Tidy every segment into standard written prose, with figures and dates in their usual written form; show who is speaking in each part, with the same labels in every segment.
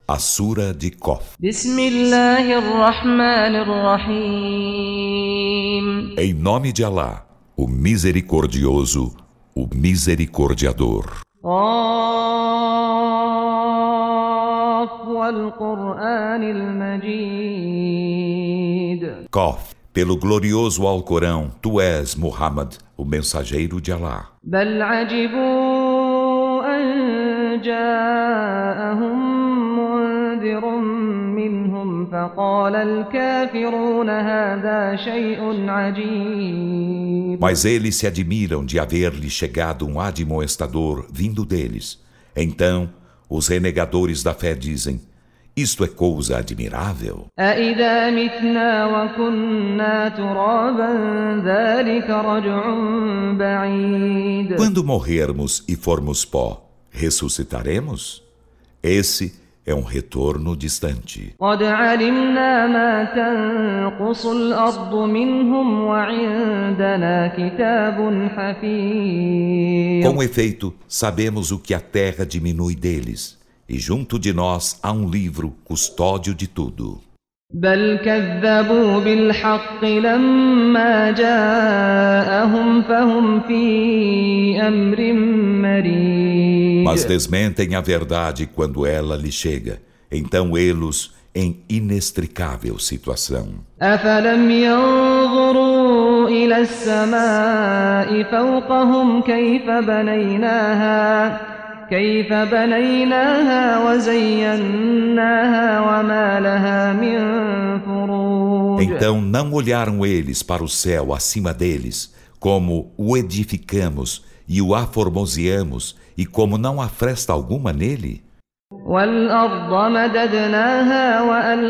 Speaker 1: A Sura de Qaf.
Speaker 2: Bismillahirrahmanirrahim.
Speaker 1: Em nome de Alá, o Misericordioso, o Misericordiador.
Speaker 2: Qaf wal Qur'anil Majid.
Speaker 1: Qaf. Pelo glorioso Alcorão, tu és, Muhammad, o mensageiro de Alá.
Speaker 2: Bal ajibu an ja'ahum mundirun minhum faqala al-kafiruna hadha shay'un ajib.
Speaker 1: Mas eles se admiram de haver-lhe chegado um admoestador vindo deles. Então, os renegadores da fé dizem: isto é coisa admirável.
Speaker 2: أَإِذَا مِتْنَا وَكُنَّا تُرَابًا ذَلِكَ رَجْعٌ بَعِيدٌ.
Speaker 1: Quando morrermos e formos pó, ressuscitaremos? Esse é um retorno distante.
Speaker 2: قَدْ عَلِمْنَا مَا تَنقُصُ الْأَرْضُ مِنْهُمْ وَعِندَنَا كِتَابٌ حَفِيظٌ.
Speaker 1: Com efeito, sabemos o que a terra diminui deles. E junto de nós há um livro custódio de tudo.
Speaker 2: بل كذبوا بالحق لما جاءهم فهم في أمر مريج.
Speaker 1: Mas desmentem a verdade quando ela lhe chega. Então eles em inextricável situação.
Speaker 2: أفلم ينظروا إلى السماء فوقهم كيف بنيناها وزيناها وما لها من فروج.
Speaker 1: Então não olharam eles para o céu acima deles, como o edificamos e o aformoseamos, e como não há fresta alguma nele.
Speaker 2: والأرض مددناها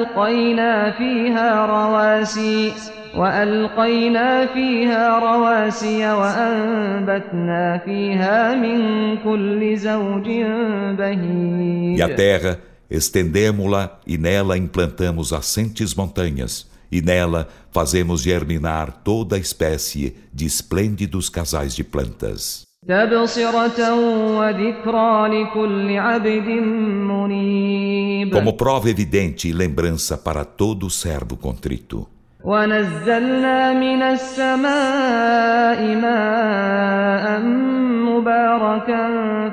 Speaker 2: وألقينا فيها رواسي وأنبتنا فيها من كل زوج بهيج.
Speaker 1: E a terra, estendemo-la e nela implantamos assentes montanhas, e nela fazemos germinar toda a espécie de esplêndidos casais de plantas.
Speaker 2: تبصرة وذكرى لكل عبد منيب.
Speaker 1: Como prova evidente e lembrança para todo servo contrito.
Speaker 2: ونزلنا من السماء ماء مباركا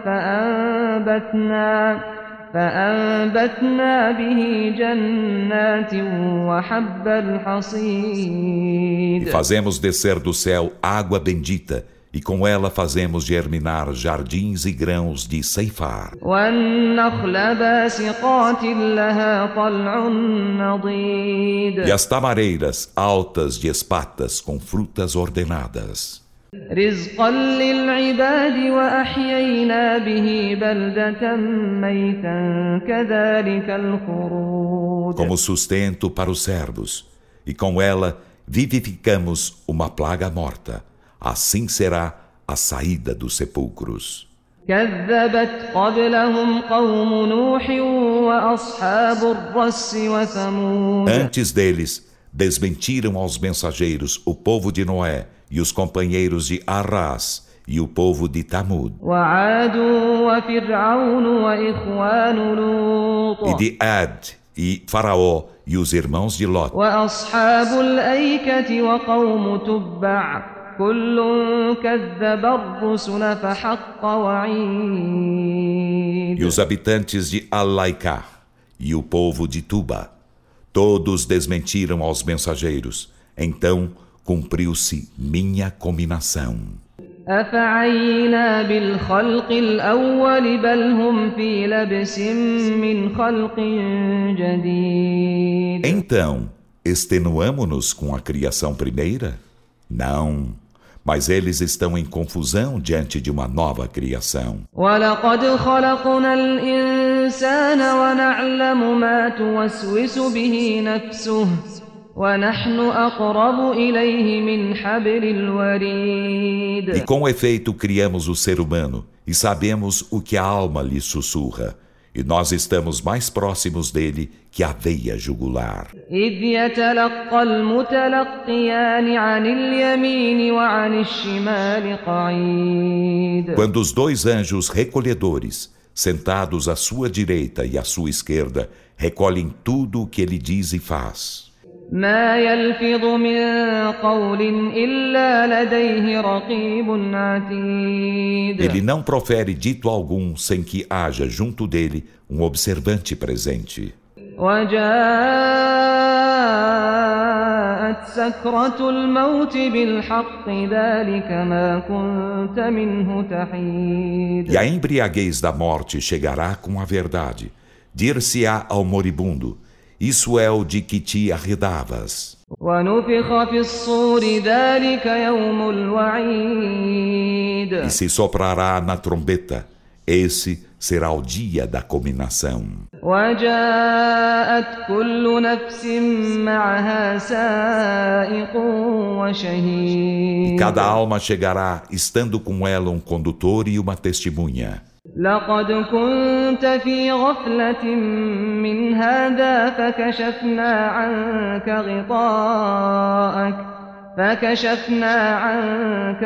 Speaker 2: فأنبتنا به جنات وحب الحصيد.
Speaker 1: E fazemos descer do céu água bendita, e com ela fazemos germinar jardins e grãos de ceifar.
Speaker 2: والنخل باسقات لها طلع نضيد.
Speaker 1: E as tamareiras altas de espatas com frutas ordenadas.
Speaker 2: رزقا للعباد وأحيينا به بلدة ميتا كذلك الخروج.
Speaker 1: Como sustento para os servos, e com ela vivificamos uma plaga morta. Assim será a saída dos sepulcros.
Speaker 2: كذبت قبلهم قوم نوح وأصحاب الرس وثمود.
Speaker 1: Antes deles, desmentiram aos mensageiros o povo de Noé e os companheiros de Arrás e o povo de Tamud.
Speaker 2: وعاد وفرعون وإخوان لوط.
Speaker 1: E de Ad e Faraó e os irmãos de Lot.
Speaker 2: وأصحاب الأيكة وقوم تبع كل كذب الرسل فحق وعيد.
Speaker 1: E os habitantes de Al-Laiká e o povo de Tuba, todos desmentiram aos mensageiros. Então cumpriu-se minha cominação.
Speaker 2: أفعينا بالخلق الأول بل هم في لبس من خلق جديد.
Speaker 1: Então, extenuamo-nos com a criação primeira? Não, mas eles estão em confusão diante de uma nova criação.
Speaker 2: وَلَقَدْ خَلَقْنَا الْإِنسَانَ وَنَعْلَمُ مَا تُوَسْوِسُ بِهِ نَفْسُهُ وَنَحْنُ أَقْرَبُ إِلَيْهِ مِنْ حَبْلِ الْوَرِيدِ.
Speaker 1: E com efeito criamos o ser humano e sabemos o que a alma lhe sussurra. E nós estamos mais próximos dele que a veia jugular.
Speaker 2: إِذْ يَتَلَقَّى الْمُتَلَقِّيَانِ عَنِ الْيَمِينِ وَعَنِ الشِّمَالِ قَعِيدٌ.
Speaker 1: Quando os dois anjos recolhedores sentados à sua direita e à sua esquerda, recolhem tudo o que ele diz e faz.
Speaker 2: ما يلفظ من قول إلا لديه رقيب عتيد.
Speaker 1: Ele não profere dito algum sem que haja junto dele um observante presente.
Speaker 2: وجاءت سكرة الموت بالحق ذلك ما كنت منه تحيد.
Speaker 1: E a embriaguez da morte chegará com a verdade. Dir-se-á ao moribundo: isso é o de que te arredavas.
Speaker 2: ونفخ في الصور ذلك يوم الوعيد.
Speaker 1: E se soprará na trombeta. Esse será o dia da culminação.
Speaker 2: وجاءت كل نفس معها سائق وشهيد.
Speaker 1: E cada alma chegará estando com ela um condutor e uma testemunha.
Speaker 2: لقد كنت في غفلة من هذا فكشفنا عنك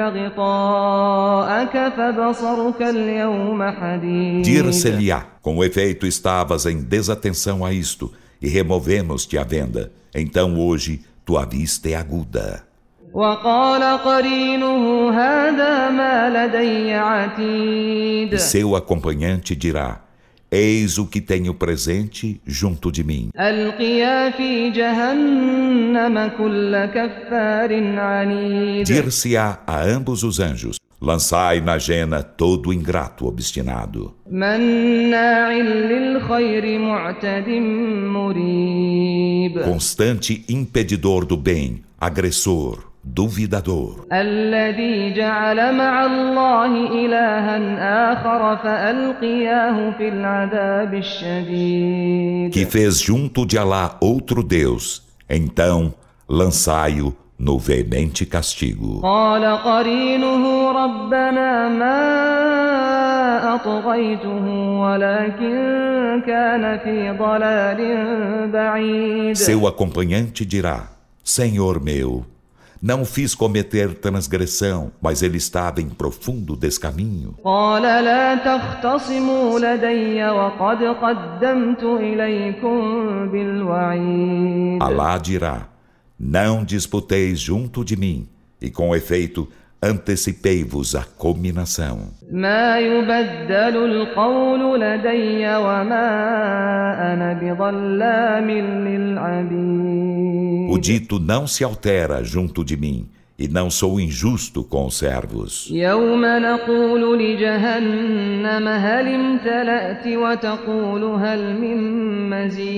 Speaker 2: غطاءك فبصرك اليوم حديد.
Speaker 1: Dir-se-lhe-á: com efeito estavas em desatenção a isto, e removemos-te a venda. Então hoje tua vista é aguda.
Speaker 2: وقال قرينه هذا ما لدي عتيد.
Speaker 1: E seu acompanhante dirá: eis o que tenho presente junto de mim.
Speaker 2: ألقيا في جهنم كل كفار عنيد.
Speaker 1: Dir-se-á a ambos os anjos: lançai na jena todo ingrato obstinado,
Speaker 2: مناع للخير معتد مريب.
Speaker 1: constante impedidor do bem, agressor, duvidador,
Speaker 2: الذي جعل مع الله إلها آخر فألقياه في العذاب الشديد.
Speaker 1: que fez junto de Alá outro Deus, então lançai-o no veemente castigo.
Speaker 2: قال قرينه ربنا ما أطغيته ولكن كان في ضلال بعيد.
Speaker 1: Seu acompanhante dirá: Senhor meu, não fiz cometer transgressão, mas ele estava em profundo descaminho.
Speaker 2: قال لا تختصموا لدي وقد قدمت إليكم بالوعيد.
Speaker 1: Alá dirá: não disputeis junto de mim, e com efeito antecipei-vos a culminação.
Speaker 2: ما يبدل القول لدي وما أنا بظلام للعبيد.
Speaker 1: O dito não se altera junto de mim, e não sou injusto com os servos.
Speaker 2: يوم نقول لجهنم هل امتلأت وتقول هل من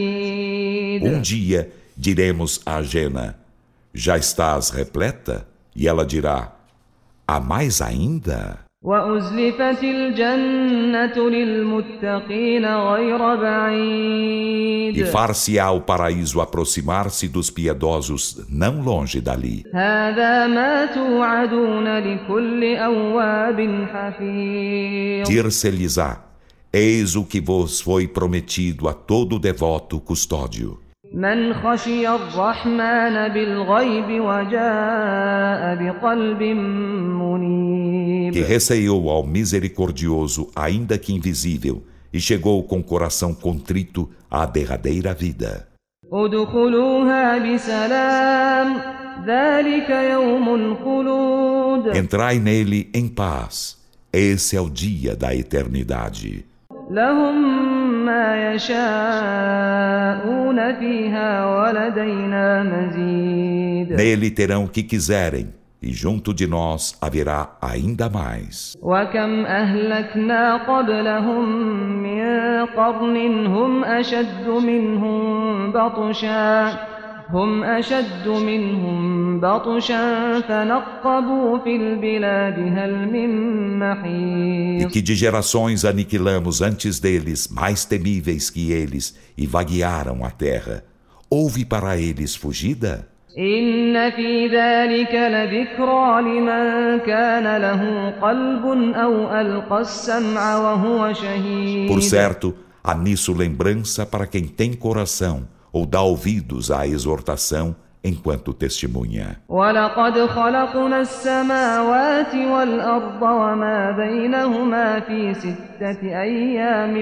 Speaker 2: مزيد.
Speaker 1: Dia diremos à Jena: já estás repleta? E ela dirá: há mais ainda?
Speaker 2: وأزلفت الجنة للمتقين غير بعيد.
Speaker 1: E far-se-á o paraíso aproximar-se dos piedosos não longe dali.
Speaker 2: هذا ما توعدون لكل أواب حفيظ.
Speaker 1: Dir-se-lhes-á: eis o que vos foi prometido a todo devoto custódio,
Speaker 2: من خشي الرحمن بالغيب وجاء بقلب منيب.
Speaker 1: que receou ao misericordioso, ainda que invisível, e chegou com coração contrito à derradeira vida.
Speaker 2: ادخلوها بسلام ذلك يوم الخلود.
Speaker 1: Entrai nele em paz. Esse é o dia da eternidade.
Speaker 2: لهم ما يشاءون فيها ولدينا مزيد.
Speaker 1: Nele terão o que quiserem, e junto de nós haverá ainda mais.
Speaker 2: وكم أهلكنا قبلهم من قرن هم أشد منهم بطشا فنقبوا في البلاد هل من محيص.
Speaker 1: E que de gerações aniquilamos antes deles, mais temíveis que eles, e vaguearam a terra. Houve para eles fugida?
Speaker 2: إن في ذلك لذكرى لمن كان له قلب أو ألقى السمع وهو شهيد.
Speaker 1: Por certo, há nisso lembrança para quem tem coração ou dá ouvidos à exortação enquanto testemunha.
Speaker 2: وَلَقَدْ خَلَقْنَا السَّمَاوَاتِ وَالْأَرْضَ وَمَا بَيْنَهُمَا فِي 6 أَيَّامٍ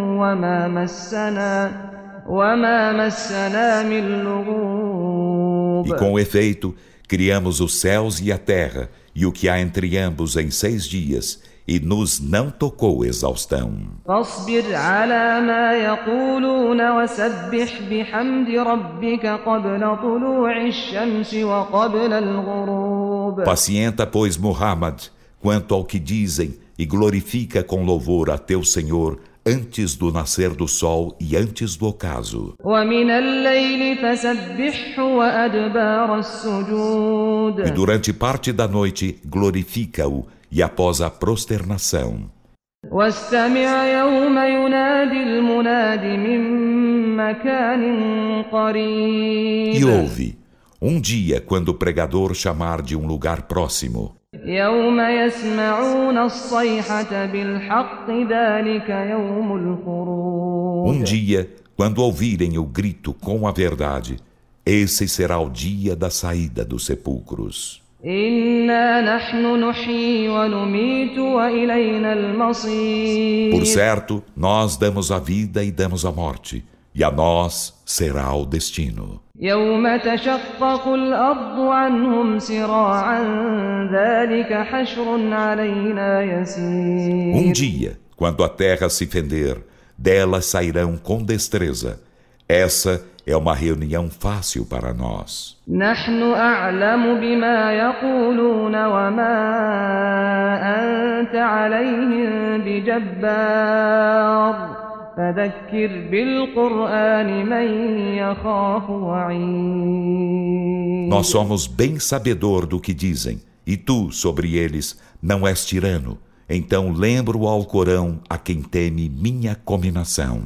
Speaker 2: وَمَا مَسَّنَا مِن لُّغُوبٍ.
Speaker 1: E com efeito, criamos os céus e a terra, e o que há entre ambos em 6 dias, e nos não tocou exaustão.
Speaker 2: فاصبر على ما يقولون وسبح بحمد ربك قبل طلوع الشمس وقبل الغروب.
Speaker 1: Pacienta, pois, Muhammad, quanto ao que dizem, e glorifica com louvor a teu Senhor antes do nascer do sol e antes do ocaso.
Speaker 2: ومن الليل فسبحه وأدبار السجود.
Speaker 1: E durante parte da noite glorifica-o e após a prosternação.
Speaker 2: واستمع يوم ينادي المناد من مكان قريب.
Speaker 1: E ouve, dia quando o pregador chamar de um lugar próximo.
Speaker 2: يوم يسمعون الصيحة بالحق ذلك يوم الخروج.
Speaker 1: Dia quando ouvirem o grito com a verdade, esse será o dia da saída dos sepulcros.
Speaker 2: إنا نحن نحيي ونميت وإلينا المصير.
Speaker 1: Por certo, nós damos a vida e damos a morte, e a nós será o destino.
Speaker 2: يوم تشقق الأرض عنهم سراعا ذلك حشر علينا يسير.
Speaker 1: Dia, quando a terra se fender, delas sairão com destreza. Essa é uma reunião fácil para nós.
Speaker 2: نحن أعلم بما يقولون وما أنت عليهم بجبار فذكر بالقرآن من يخاف وعيد.
Speaker 1: Nós somos bem sabedor do que dizem, e tu, sobre eles, não és tirano. Então lembro ao Corão a quem teme minha cominação.